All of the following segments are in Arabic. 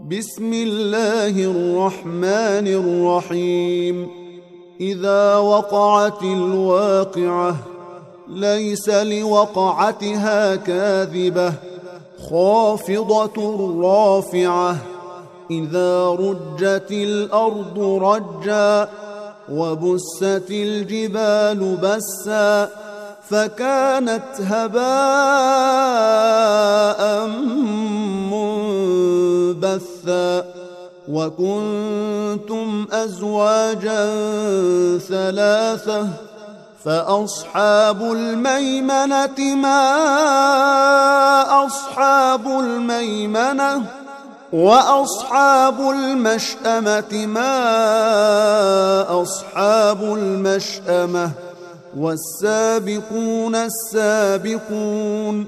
بسم الله الرحمن الرحيم. إذا وقعت الواقعة ليس لوقعتها كاذبة خافضة رافعة. إذا رجت الأرض رجا وبست الجبال بسا فكانت هباء منبثا وكنتم أزواجا ثلاثة فأصحاب الميمنة ما أصحاب الميمنة وأصحاب المشأمة ما أصحاب المشأمة والسابقون السابقون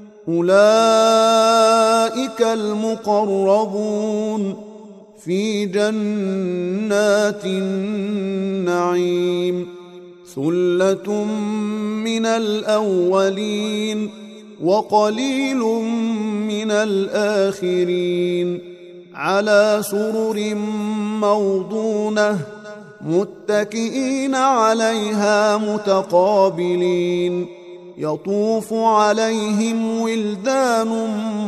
أولئك المقربون في جنات النعيم. ثلة من الأولين وقليل من الآخرين على سرر موضونة متكئين عليها متقابلين يطوف عليهم ولدان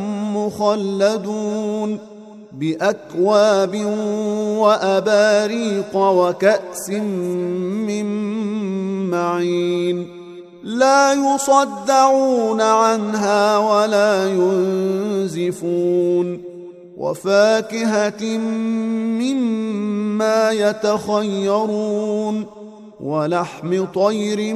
مخلدون بأكواب وأباريق وكأس من معين لا يصدعون عنها ولا ينزفون وفاكهة مما يتخيرون ولحم طير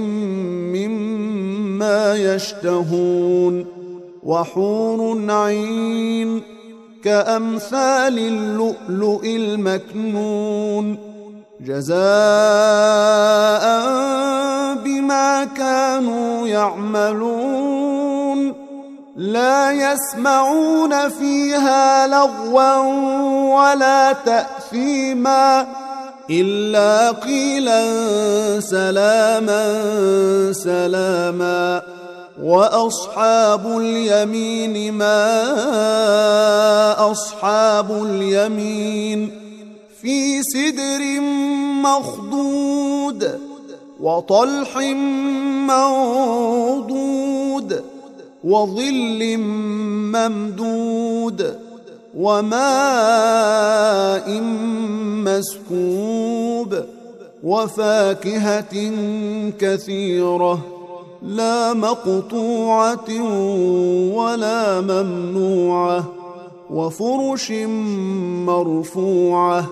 مما يشتهون وحور عين كأمثال اللؤلؤ المكنون جزاء بما كانوا يعملون لا يسمعون فيها لغوا ولا تأثيما إلا قيلا سلاما سلاما. وأصحاب اليمين ما أصحاب اليمين في سدر مخضود وطلح منضود وظل ممدود وماء مسكوب وفاكهة كثيرة لا مقطوعة ولا ممنوعة وفرش مرفوعة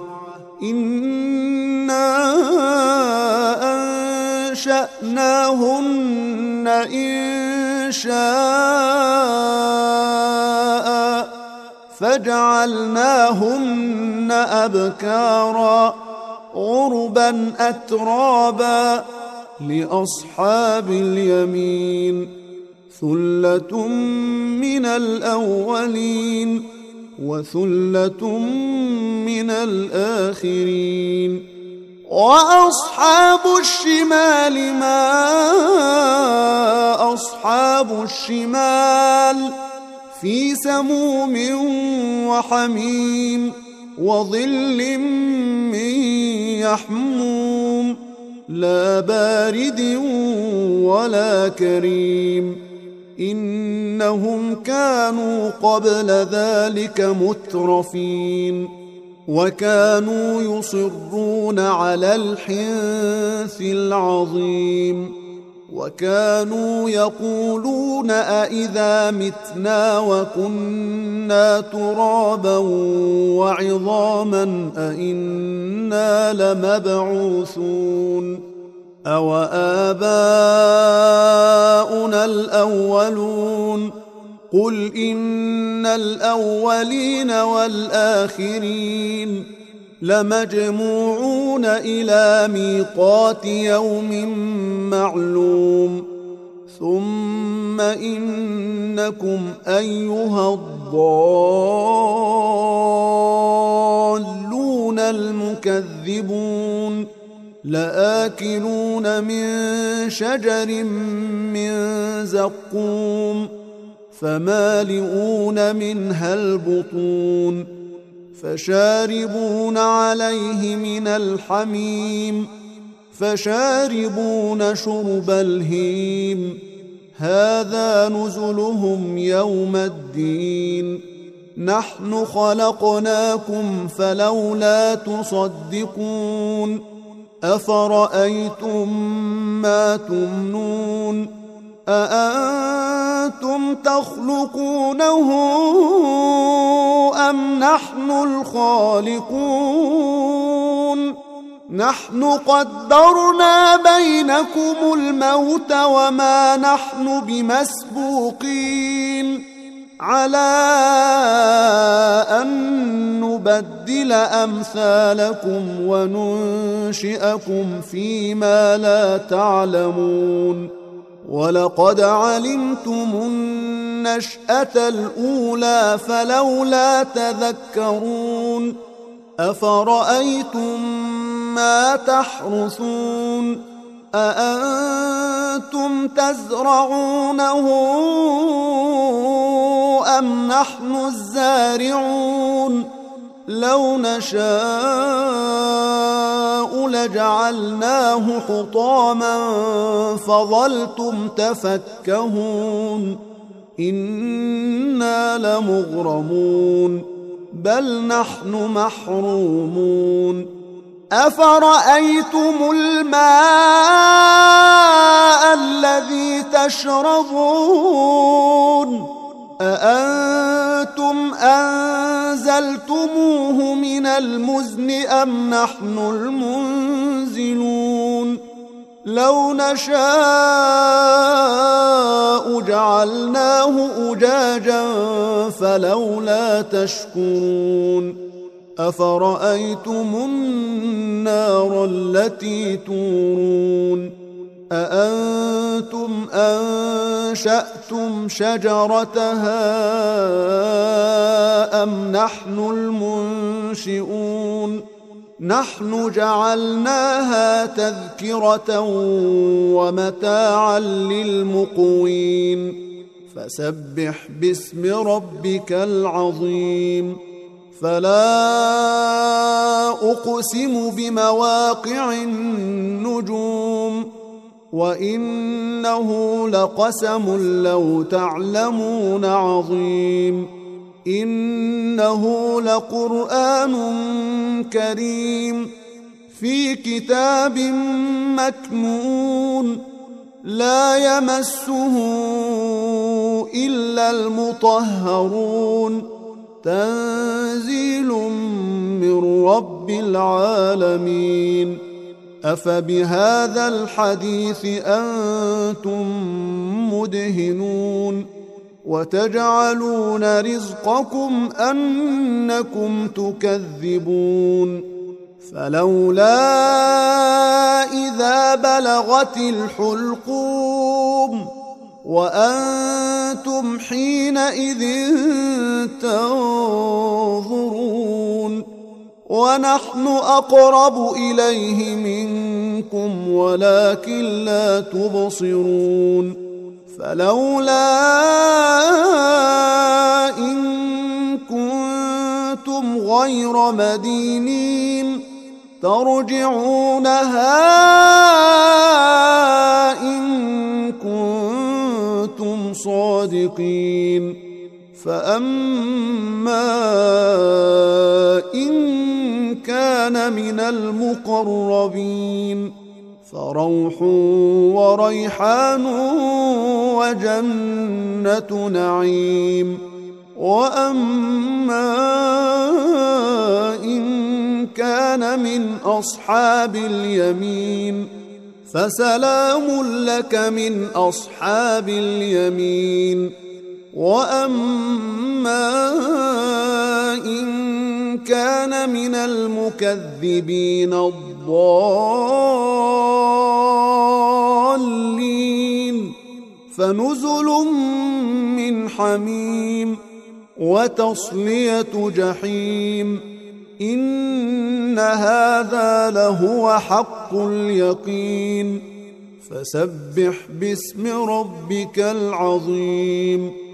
إنا أنشأناهن إنشاء فجعلناهن أبكارا عربا أترابا لأصحاب اليمين ثلة من الأولين وثلة من الآخرين. وأصحاب الشمال ما أصحاب الشمال في سموم وحميم وظل من يحموم لا بارد ولا كريم إنهم كانوا قبل ذلك مترفين وكانوا يصرون على الحنث العظيم وكانوا يقولون أإذا متنا وكنا ترابا وعظاما أإنا لمبعوثون أو آباؤنا الأولون قل إن الأولين والآخرين لمجموعون إلى ميقات يوم معلوم ثم إنكم أيها الضالون المكذبون لآكلون من شجر من زقوم فمالئون منها البطون فشاربون عليه من الحميم فشاربون شرب الهيم هذا نزلهم يوم الدين نحن خلقناكم فلولا تصدقون أفرأيتم ما تمنون أأنتم تخلقونه أم نحن الخالقون نحن قدرنا بينكم الموت وما نحن بمسبوقين على أن نبدل أمثالكم وننشئكم فيما لا تعلمون ولقد علمتم النشأة الأولى فلولا تذكرون أفرأيتم ما تحرثون أأنتم تزرعونه أم نحن الزارعون لو نشاء لجعلناه حطاما فظلتم تفكهون إنا لمغرمون بل نحن محرومون أفرأيتم الماء الذي تشربون أأنتم أنزلتموه من المزن أم نحن المنزلون لو نشاء جعلناه أجاجا فلولا تشكرون أفرأيتم النار التي تورون أأنتم أنشأتم شجرتها أم نحن المنشئون نحن جعلناها تذكرة ومتاعا للمقوين فسبح باسم ربك العظيم فلا أقسم بمواقع النجوم وإنه لقسم لو تعلمون عظيم إنه لقرآن كريم في كتاب مكنون لا يمسه إلا المطهرون تنزيل من رب العالمين أفبهذا الحديث أنتم مدهنون وتجعلون رزقكم أنكم تكذبون فلولا إذا بلغت الحلقوم وأنتم حينئذ تنظرون ونحن أقرب إليه منكم ولكن لا تبصرون فلولا إن كنتم غير مدينين ترجعونها إن كنتم صادقين فأما إن كان من المقربين فروح وريحان وجنة نعيم وأما إن كان من أصحاب اليمين فسلام لك من أصحاب اليمين وأما إن كان من المكذبين الضالين فنزل من حميم وتصلية جحيم إن هذا لهو حق اليقين فسبح باسم ربك العظيم